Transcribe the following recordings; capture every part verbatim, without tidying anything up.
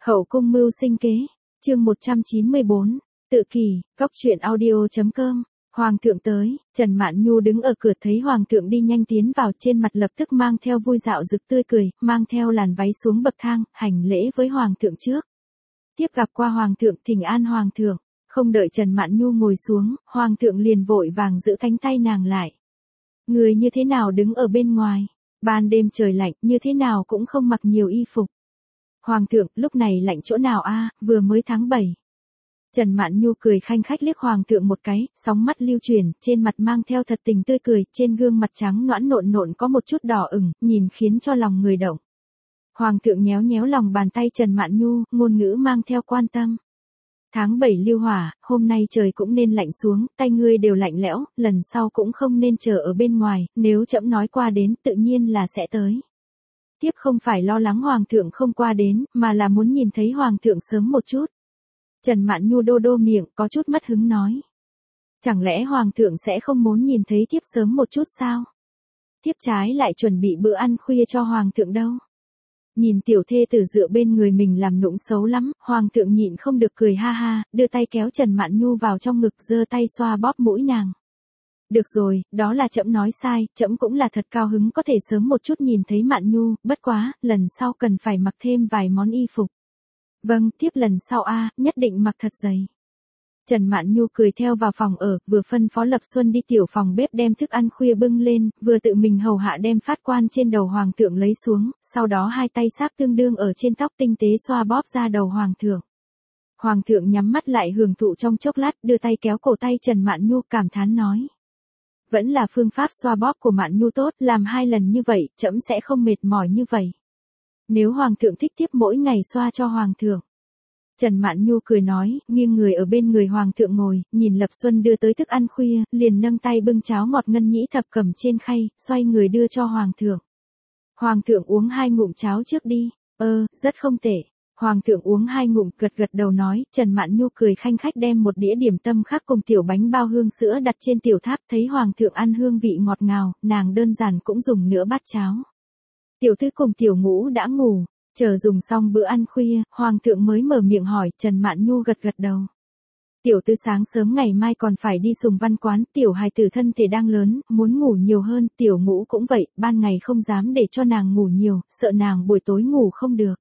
Hậu cung mưu sinh kế, chương một trăm chín mươi bốn, tự kỷ, cóc truyện audio.com. Hoàng thượng tới, Trần Mạn Nhu đứng ở cửa thấy hoàng thượng đi nhanh tiến vào, trên mặt lập tức mang theo vui dạo rực tươi cười, mang theo làn váy xuống bậc thang, hành lễ với hoàng thượng trước. Tiếp gặp qua hoàng thượng, thỉnh an hoàng thượng, không đợi Trần Mạn Nhu ngồi xuống, hoàng thượng liền vội vàng giữ cánh tay nàng lại. Người như thế nào đứng ở bên ngoài, ban đêm trời lạnh, như thế nào cũng không mặc nhiều y phục. Hoàng thượng, lúc này lạnh chỗ nào a, vừa mới tháng bảy. Trần Mạn Nhu cười khanh khách liếc hoàng thượng một cái, sóng mắt lưu chuyển, trên mặt mang theo thật tình tươi cười, trên gương mặt trắng nõn nộn nộn có một chút đỏ ửng, nhìn khiến cho lòng người động. Hoàng thượng nhéo nhéo lòng bàn tay Trần Mạn Nhu, ngôn ngữ mang theo quan tâm. Tháng bảy lưu hỏa, hôm nay trời cũng nên lạnh xuống, tay ngươi đều lạnh lẽo, lần sau cũng không nên chờ ở bên ngoài, nếu trẫm nói qua đến tự nhiên là sẽ tới. Tiếp không phải lo lắng hoàng thượng không qua đến, mà là muốn nhìn thấy hoàng thượng sớm một chút. Trần Mạn Nhu đô đô miệng, có chút mất hứng nói. Chẳng lẽ hoàng thượng sẽ không muốn nhìn thấy thiếp sớm một chút sao? Thiếp trái lại chuẩn bị bữa ăn khuya cho hoàng thượng đâu. Nhìn tiểu thê tử dựa bên người mình làm nũng xấu lắm, hoàng thượng nhịn không được cười ha ha, đưa tay kéo Trần Mạn Nhu vào trong ngực, giơ tay xoa bóp mũi nàng. Được rồi, đó là trẫm nói sai, trẫm cũng là thật cao hứng có thể sớm một chút nhìn thấy Mạn Nhu, bất quá, lần sau cần phải mặc thêm vài món y phục. Vâng, tiếp lần sau a, nhất định mặc thật dày. Trần Mạn Nhu cười theo vào phòng ở, vừa phân phó Lập Xuân đi tiểu phòng bếp đem thức ăn khuya bưng lên, vừa tự mình hầu hạ đem phát quan trên đầu hoàng thượng lấy xuống, sau đó hai tay sáp tương đương ở trên tóc tinh tế xoa bóp ra đầu hoàng thượng. Hoàng thượng nhắm mắt lại hưởng thụ trong chốc lát, đưa tay kéo cổ tay Trần Mạn Nhu cảm thán nói. Vẫn là phương pháp xoa bóp của Mạn Nhu tốt, làm hai lần như vậy, trẫm sẽ không mệt mỏi như vậy. Nếu hoàng thượng thích tiếp mỗi ngày xoa cho hoàng thượng. Trần Mạn Nhu cười nói, nghiêng người ở bên người hoàng thượng ngồi, nhìn Lập Xuân đưa tới thức ăn khuya, liền nâng tay bưng cháo ngọt ngân nhĩ thập cẩm trên khay, xoay người đưa cho hoàng thượng. Hoàng thượng uống hai ngụm cháo trước đi, ơ, rất không tệ. Hoàng thượng uống hai ngụm, gật gật đầu nói, Trần Mạn Nhu cười khanh khách đem một đĩa điểm tâm khác cùng tiểu bánh bao hương sữa đặt trên tiểu tháp, thấy hoàng thượng ăn hương vị ngọt ngào, nàng đơn giản cũng dùng nửa bát cháo. Tiểu thư cùng tiểu ngũ đã ngủ, chờ dùng xong bữa ăn khuya, hoàng thượng mới mở miệng hỏi, Trần Mạn Nhu gật gật đầu. Tiểu tư sáng sớm ngày mai còn phải đi Sùng Văn quán, tiểu hài tử thân thể đang lớn, muốn ngủ nhiều hơn, tiểu ngũ cũng vậy, ban ngày không dám để cho nàng ngủ nhiều, sợ nàng buổi tối ngủ không được.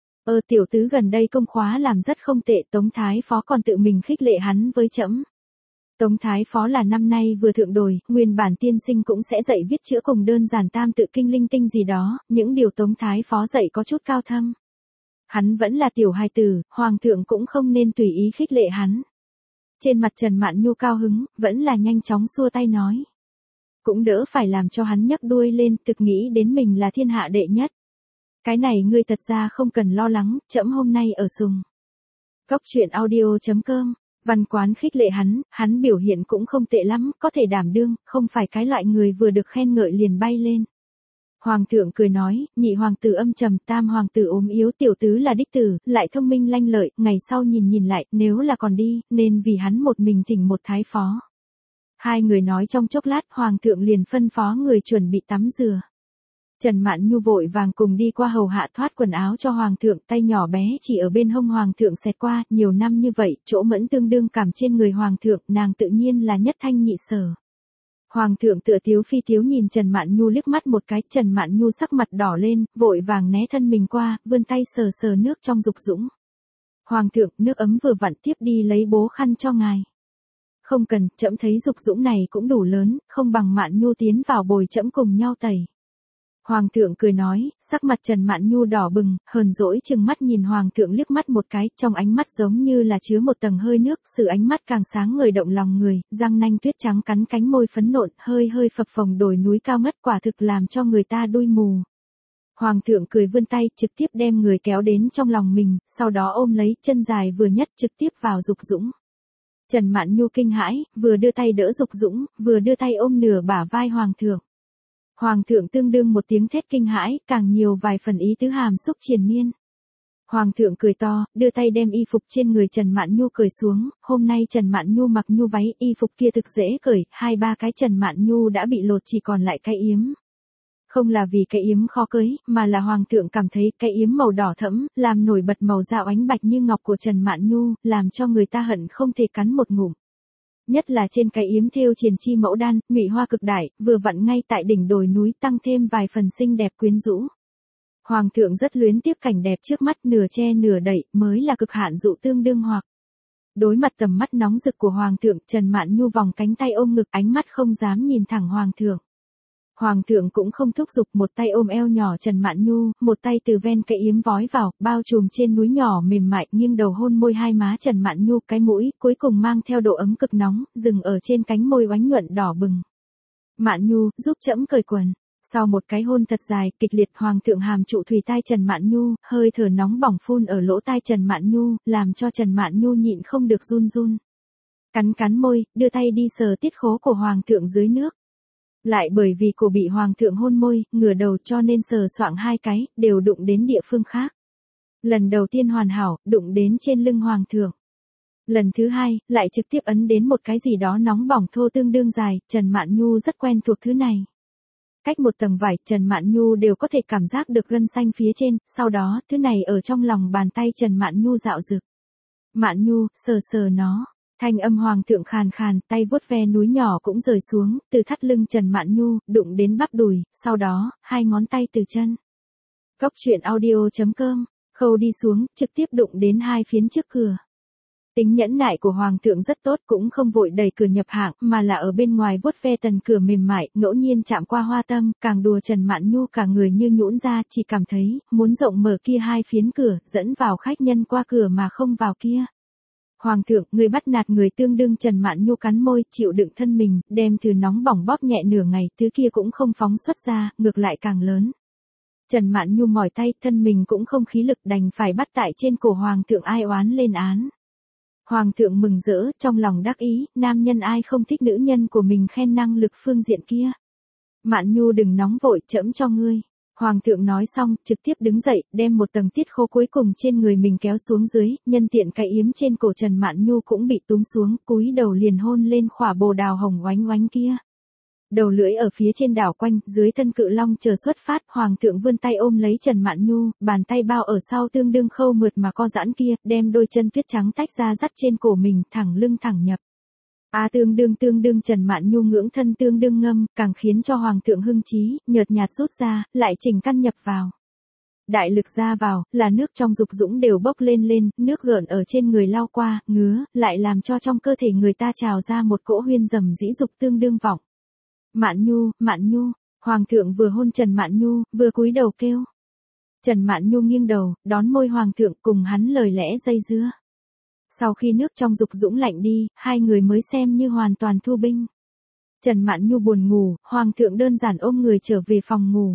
Ờ tiểu tứ gần đây công khóa làm rất không tệ, Tống Thái Phó còn tự mình khích lệ hắn với trẫm. Tống Thái Phó là năm nay vừa thượng đồi, nguyên bản tiên sinh cũng sẽ dạy viết chữa cùng đơn giản tam tự kinh linh tinh gì đó, những điều Tống Thái Phó dạy có chút cao thâm. Hắn vẫn là tiểu hài tử, hoàng thượng cũng không nên tùy ý khích lệ hắn. Trên mặt Trần Mạn Nhu cao hứng, vẫn là nhanh chóng xua tay nói. Cũng đỡ phải làm cho hắn nhấc đuôi lên, thực nghĩ đến mình là thiên hạ đệ nhất. Cái này ngươi thật ra không cần lo lắng, trẫm hôm nay ở Sùng. Cóc truyện audio.com. Văn quán khích lệ hắn, hắn biểu hiện cũng không tệ lắm, có thể đảm đương, không phải cái loại người vừa được khen ngợi liền bay lên. Hoàng thượng cười nói, nhị hoàng tử âm trầm, tam hoàng tử ốm yếu, tiểu tứ là đích tử, lại thông minh lanh lợi, ngày sau nhìn nhìn lại, nếu là còn đi, nên vì hắn một mình thỉnh một thái phó. Hai người nói trong chốc lát, hoàng thượng liền phân phó người chuẩn bị tắm rửa. Trần Mạn Nhu vội vàng cùng đi qua hầu hạ thoát quần áo cho hoàng thượng, tay nhỏ bé chỉ ở bên hông hoàng thượng xẹt qua, nhiều năm như vậy, chỗ mẫn tương đương cảm trên người hoàng thượng, nàng tự nhiên là nhất thanh nhị sở. Hoàng thượng tựa tiếu phi tiếu nhìn Trần Mạn Nhu liếc mắt một cái, Trần Mạn Nhu sắc mặt đỏ lên, vội vàng né thân mình qua, vươn tay sờ sờ nước trong dục dũng. Hoàng thượng, nước ấm vừa vặn, tiếp đi lấy bố khăn cho ngài. Không cần, trẫm thấy dục dũng này cũng đủ lớn, không bằng Mạn Nhu tiến vào bồi trẫm cùng nhau tẩy. Hoàng thượng cười nói, sắc mặt Trần Mạn Nhu đỏ bừng, hờn dỗi chừng mắt nhìn hoàng thượng liếc mắt một cái, trong ánh mắt giống như là chứa một tầng hơi nước, sự ánh mắt càng sáng ngời động lòng người, răng nanh tuyết trắng cắn cánh môi phấn nộn, hơi hơi phập phồng đồi núi cao ngất, quả thực làm cho người ta đuôi mù. Hoàng thượng cười vươn tay, trực tiếp đem người kéo đến trong lòng mình, sau đó ôm lấy, chân dài vừa nhất trực tiếp vào dục dũng. Trần Mạn Nhu kinh hãi, vừa đưa tay đỡ dục dũng, vừa đưa tay ôm nửa bả vai hoàng thượng. Hoàng thượng tương đương một tiếng thét kinh hãi, càng nhiều vài phần ý tứ hàm xúc triền miên. Hoàng thượng cười to, đưa tay đem y phục trên người Trần Mạn Nhu cởi xuống, hôm nay Trần Mạn Nhu mặc nhu váy, y phục kia thực dễ cởi, hai ba cái Trần Mạn Nhu đã bị lột chỉ còn lại cái yếm. Không là vì cái yếm khó cưới, mà là hoàng thượng cảm thấy cái yếm màu đỏ thẫm, làm nổi bật màu da oánh bạch như ngọc của Trần Mạn Nhu, làm cho người ta hận không thể cắn một ngụm. Nhất là trên cái yếm thêu triền chi mẫu đan, nhụy hoa cực đại, vừa vặn ngay tại đỉnh đồi núi tăng thêm vài phần xinh đẹp quyến rũ. Hoàng thượng rất luyến tiếc cảnh đẹp trước mắt, nửa che nửa đậy, mới là cực hạn dụ tương đương hoặc. Đối mặt tầm mắt nóng rực của hoàng thượng, Trần Mạn Nhu vòng cánh tay ôm ngực, ánh mắt không dám nhìn thẳng hoàng thượng. Hoàng thượng cũng không thúc giục, một tay ôm eo nhỏ Trần Mạn Nhu, một tay từ ven cái yếm vói vào, bao trùm trên núi nhỏ mềm mại, nghiêng đầu hôn môi hai má Trần Mạn Nhu, cái mũi, cuối cùng mang theo độ ấm cực nóng, dừng ở trên cánh môi oánh nhuận đỏ bừng. Mạn Nhu, giúp trẫm cởi quần. Sau một cái hôn thật dài, kịch liệt, hoàng thượng hàm trụ thùy tai Trần Mạn Nhu, hơi thở nóng bỏng phun ở lỗ tai Trần Mạn Nhu, làm cho Trần Mạn Nhu nhịn không được run run. Cắn cắn môi, đưa tay đi sờ tiết khố của hoàng thượng dưới nước. Lại bởi vì cổ bị hoàng thượng hôn môi, ngửa đầu cho nên sờ soạng hai cái, đều đụng đến địa phương khác. Lần đầu tiên hoàn hảo, đụng đến trên lưng hoàng thượng. Lần thứ hai, lại trực tiếp ấn đến một cái gì đó nóng bỏng thô tương đương dài, Trần Mạn Nhu rất quen thuộc thứ này. Cách một tầng vải, Trần Mạn Nhu đều có thể cảm giác được gân xanh phía trên, sau đó, thứ này ở trong lòng bàn tay Trần Mạn Nhu dạo dực. Mạn Nhu, sờ sờ nó. Thanh âm hoàng thượng khàn khàn, tay vuốt ve núi nhỏ cũng rời xuống, từ thắt lưng Trần Mạn Nhu, đụng đến bắp đùi, sau đó, hai ngón tay từ chân. Góc truyện audio chấm com, khâu đi xuống, trực tiếp đụng đến hai phiến trước cửa. Tính nhẫn nại của hoàng thượng rất tốt, cũng không vội đẩy cửa nhập hạng, mà là ở bên ngoài vuốt ve tần cửa mềm mại, ngẫu nhiên chạm qua hoa tâm, càng đùa Trần Mạn Nhu cả người như nhũn ra, chỉ cảm thấy, muốn rộng mở kia hai phiến cửa, dẫn vào khách nhân qua cửa mà không vào kia. Hoàng thượng, người bắt nạt người tương đương Trần Mạn Nhu cắn môi, chịu đựng thân mình, đem thứ nóng bỏng bóp nhẹ nửa ngày, thứ kia cũng không phóng xuất ra, ngược lại càng lớn. Trần Mạn Nhu mỏi tay, thân mình cũng không khí lực, đành phải bắt tại trên cổ hoàng thượng ai oán lên án. Hoàng thượng mừng rỡ, trong lòng đắc ý, nam nhân ai không thích nữ nhân của mình khen năng lực phương diện kia. Mạn Nhu đừng nóng vội, trẫm cho ngươi. Hoàng thượng nói xong, trực tiếp đứng dậy, đem một tầng tiết khố cuối cùng trên người mình kéo xuống dưới, nhân tiện cái yếm trên cổ Trần Mạn Nhu cũng bị túm xuống, cúi đầu liền hôn lên khỏa bồ đào hồng oánh oánh kia. Đầu lưỡi ở phía trên đảo quanh, dưới thân cự long chờ xuất phát, hoàng thượng vươn tay ôm lấy Trần Mạn Nhu, bàn tay bao ở sau tương đương khâu mượt mà co giãn kia, đem đôi chân tuyết trắng tách ra dắt trên cổ mình, thẳng lưng thẳng nhập. A à, tương đương tương đương Trần Mạn Nhu ngưỡng thân tương đương ngâm, càng khiến cho hoàng thượng hưng trí, nhợt nhạt rút ra, lại chỉnh căn nhập vào. Đại lực ra vào, là nước trong dục dũng đều bốc lên lên, nước gợn ở trên người lao qua, ngứa, lại làm cho trong cơ thể người ta trào ra một cỗ huyên rầm dĩ dục tương đương vọng. Mạn Nhu, Mạn Nhu, hoàng thượng vừa hôn Trần Mạn Nhu, vừa cúi đầu kêu. Trần Mạn Nhu nghiêng đầu, đón môi hoàng thượng cùng hắn lời lẽ dây dưa. Sau khi nước trong dục dũng lạnh đi, hai người mới xem như hoàn toàn thu binh. Trần Mạn Nhu buồn ngủ, hoàng thượng đơn giản ôm người trở về phòng ngủ.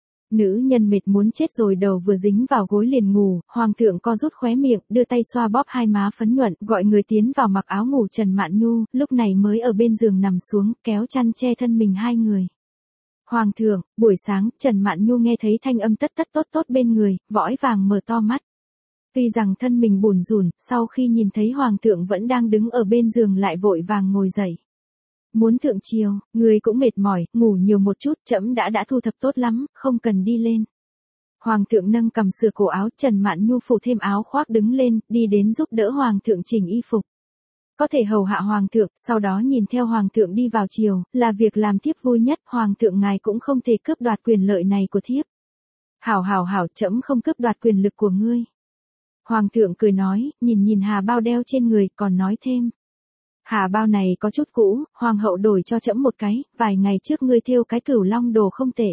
Nữ nhân mệt muốn chết rồi, đầu vừa dính vào gối liền ngủ, hoàng thượng co rút khóe miệng, đưa tay xoa bóp hai má phấn nhuận, gọi người tiến vào mặc áo ngủ Trần Mạn Nhu, lúc này mới ở bên giường nằm xuống, kéo chăn che thân mình hai người. Hoàng thượng, buổi sáng, Trần Mạn Nhu nghe thấy thanh âm tất tất tốt tốt bên người, või vàng mở to mắt. Tuy rằng thân mình bủn rủn, sau khi nhìn thấy hoàng thượng vẫn đang đứng ở bên giường lại vội vàng ngồi dậy. Muốn thượng triều, người cũng mệt mỏi, ngủ nhiều một chút, trẫm đã đã thu thập tốt lắm, không cần đi lên. Hoàng thượng nâng cầm sửa cổ áo, Trần Mạn Nhu phủ thêm áo khoác đứng lên, đi đến giúp đỡ hoàng thượng chỉnh y phục. Có thể hầu hạ hoàng thượng, sau đó nhìn theo hoàng thượng đi vào triều, là việc làm thiếp vui nhất, hoàng thượng ngài cũng không thể cướp đoạt quyền lợi này của thiếp. Hảo hảo hảo, trẫm không cướp đoạt quyền lực của ngươi. Hoàng thượng cười nói, nhìn nhìn hà bao đeo trên người, còn nói thêm. Hà bao này có chút cũ, hoàng hậu đổi cho trẫm một cái, vài ngày trước ngươi thêu cái cửu long đồ không tệ.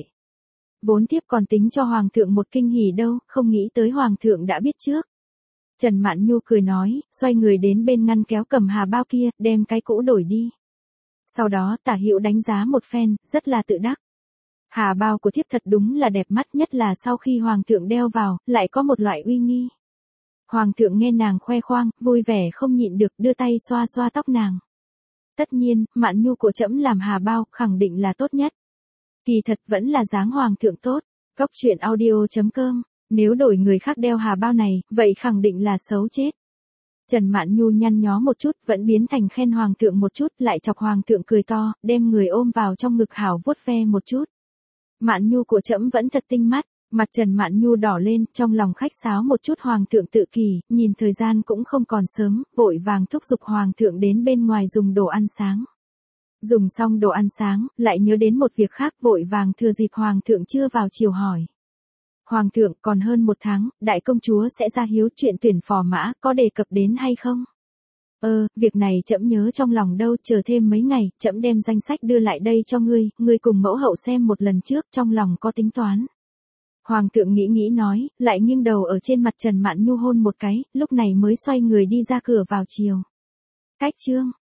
Vốn tiếp còn tính cho hoàng thượng một kinh hỉ đâu, không nghĩ tới hoàng thượng đã biết trước. Trần Mạn Nhu cười nói, xoay người đến bên ngăn kéo cầm hà bao kia, đem cái cũ đổi đi. Sau đó tả hữu đánh giá một phen, rất là tự đắc. Hà bao của thiếp thật đúng là đẹp mắt, nhất là sau khi hoàng thượng đeo vào, lại có một loại uy nghi. Hoàng thượng nghe nàng khoe khoang, vui vẻ không nhịn được, đưa tay xoa xoa tóc nàng. Tất nhiên, Mạn Nhu của trẫm làm hà bao, khẳng định là tốt nhất. Kỳ thật vẫn là dáng hoàng thượng tốt. Góc truyện audio chấm com, nếu đổi người khác đeo hà bao này, vậy khẳng định là xấu chết. Trần Mạn Nhu nhăn nhó một chút, vẫn biến thành khen hoàng thượng một chút, lại chọc hoàng thượng cười to, đem người ôm vào trong ngực hảo vuốt ve một chút. Mạn Nhu của trẫm vẫn thật tinh mắt. Mặt Trần Mạn Nhu đỏ lên, trong lòng khách sáo một chút. Hoàng thượng Tự Kỳ, nhìn thời gian cũng không còn sớm, vội vàng thúc giục Hoàng thượng đến bên ngoài dùng đồ ăn sáng. Dùng xong đồ ăn sáng, lại nhớ đến một việc khác, vội vàng thừa dịp Hoàng thượng chưa vào chiều hỏi. Hoàng thượng, còn hơn một tháng, đại công chúa sẽ ra hiếu, chuyện tuyển phò mã, có đề cập đến hay không? Ờ, việc này trẫm nhớ trong lòng đâu, chờ thêm mấy ngày, trẫm đem danh sách đưa lại đây cho ngươi, ngươi cùng mẫu hậu xem một lần trước, trong lòng có tính toán. Hoàng thượng nghĩ nghĩ nói, lại nghiêng đầu ở trên mặt Trần Mạn Nhu hôn một cái, lúc này mới xoay người đi ra cửa vào chiều. Cách chương